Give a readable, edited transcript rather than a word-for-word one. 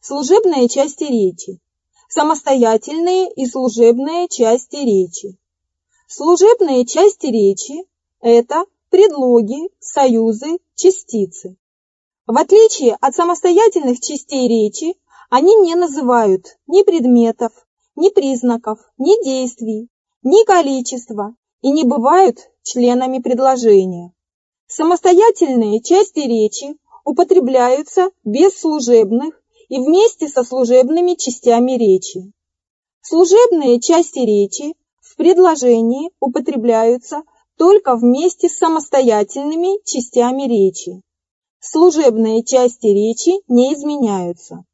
Служебные части речи. Самостоятельные и служебные части речи. Служебные части речи – это предлоги, союзы, частицы. В отличие от самостоятельных частей речи, они не называют ни предметов, ни признаков, ни действий, ни количества и не бывают членами предложения. Самостоятельные части речи употребляются без служебных и вместе со служебными частями речи. Служебные части речи в предложении употребляются только вместе с самостоятельными частями речи. Служебные части речи не изменяются.